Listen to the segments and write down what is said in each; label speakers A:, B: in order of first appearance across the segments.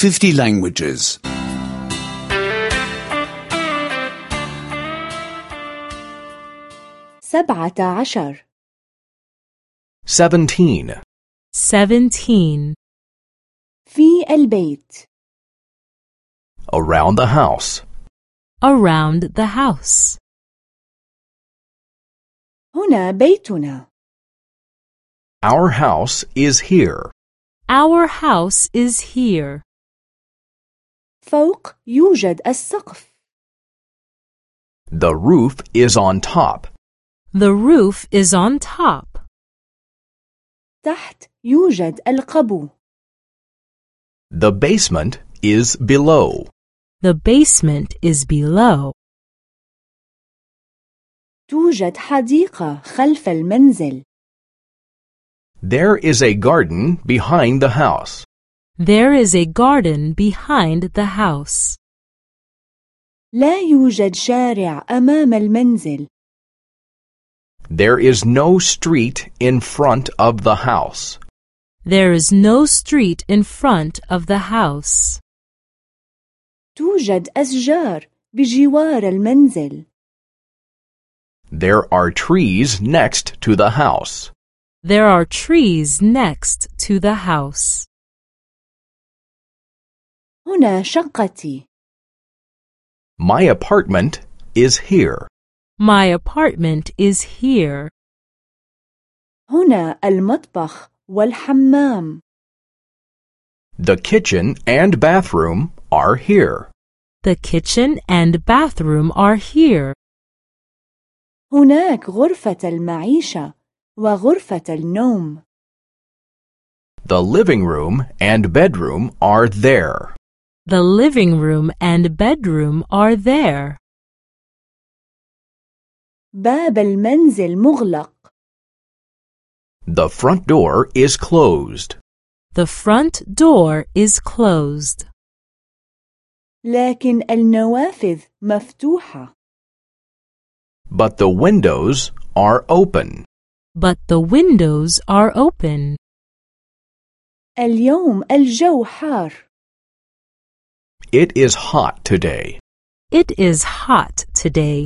A: 50 languages.
B: 17
C: 17.
D: 17.
B: في البيت.
C: Around the house.
D: Around the house.
B: هنا بيتنا.
C: Our house is here.
D: Our house is here.
B: فوق يوجد السقف.
C: The roof is on top.
D: The roof is on top.
B: تحت يوجد القبو.
C: The basement is below.
D: The basement is below.
B: توجد حديقة خلف المنزل.
C: There is a garden behind the house.
D: There is a garden behind the house.
B: لا يوجد شارع أمام المنزل.
C: There is no street in front of the house.
D: There is no street in front of the house.
B: توجد أشجار بجوار المنزل.
C: There are trees next to the house.
D: There are trees next to the house.
B: هنا شقتي.
C: My apartment is here.
D: My apartment is here.
B: هنا المطبخ والحمام.
C: The kitchen and bathroom are here.
D: The kitchen and bathroom are here.
B: هناك غرفة المعيشة وغرفة النوم.
C: The living room and bedroom are there.
D: The living room and bedroom are there.
B: باب المنزل مغلق.
C: The front door is closed.
D: The front door is closed.
B: لكن النوافذ مفتوحة.
C: But the windows are open.
D: But the windows are open.
B: اليوم الجو حار.
C: It is hot today.
D: It is hot today.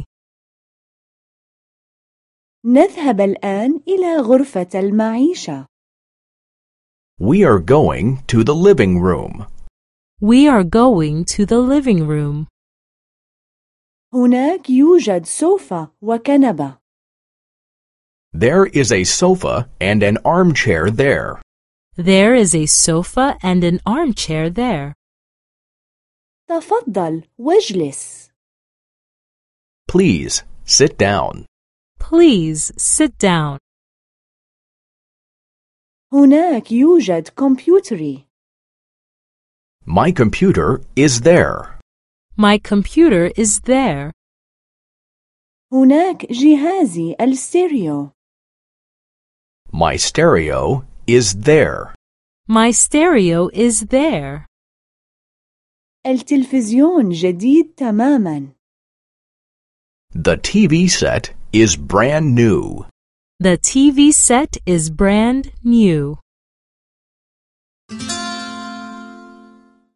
B: نذهب الآن إلى غرفة المعيشة.
C: We are going to the living room.
D: We are going to the living room.
B: هناك يوجد سوفا وكنبة.
C: There is a sofa and an armchair there.
D: There is a sofa and an armchair there.
B: تفضل واجلس.
C: Please sit down.
D: Please sit down.
B: هناك يوجد كمبيوتري.
C: My computer is there.
D: My computer is there.
B: هناك جهازي الستيريو.
C: My stereo is there.
D: My stereo is there.
B: التلفزيون جديد تماما.
C: The TV set is brand new.
D: The TV set is brand new.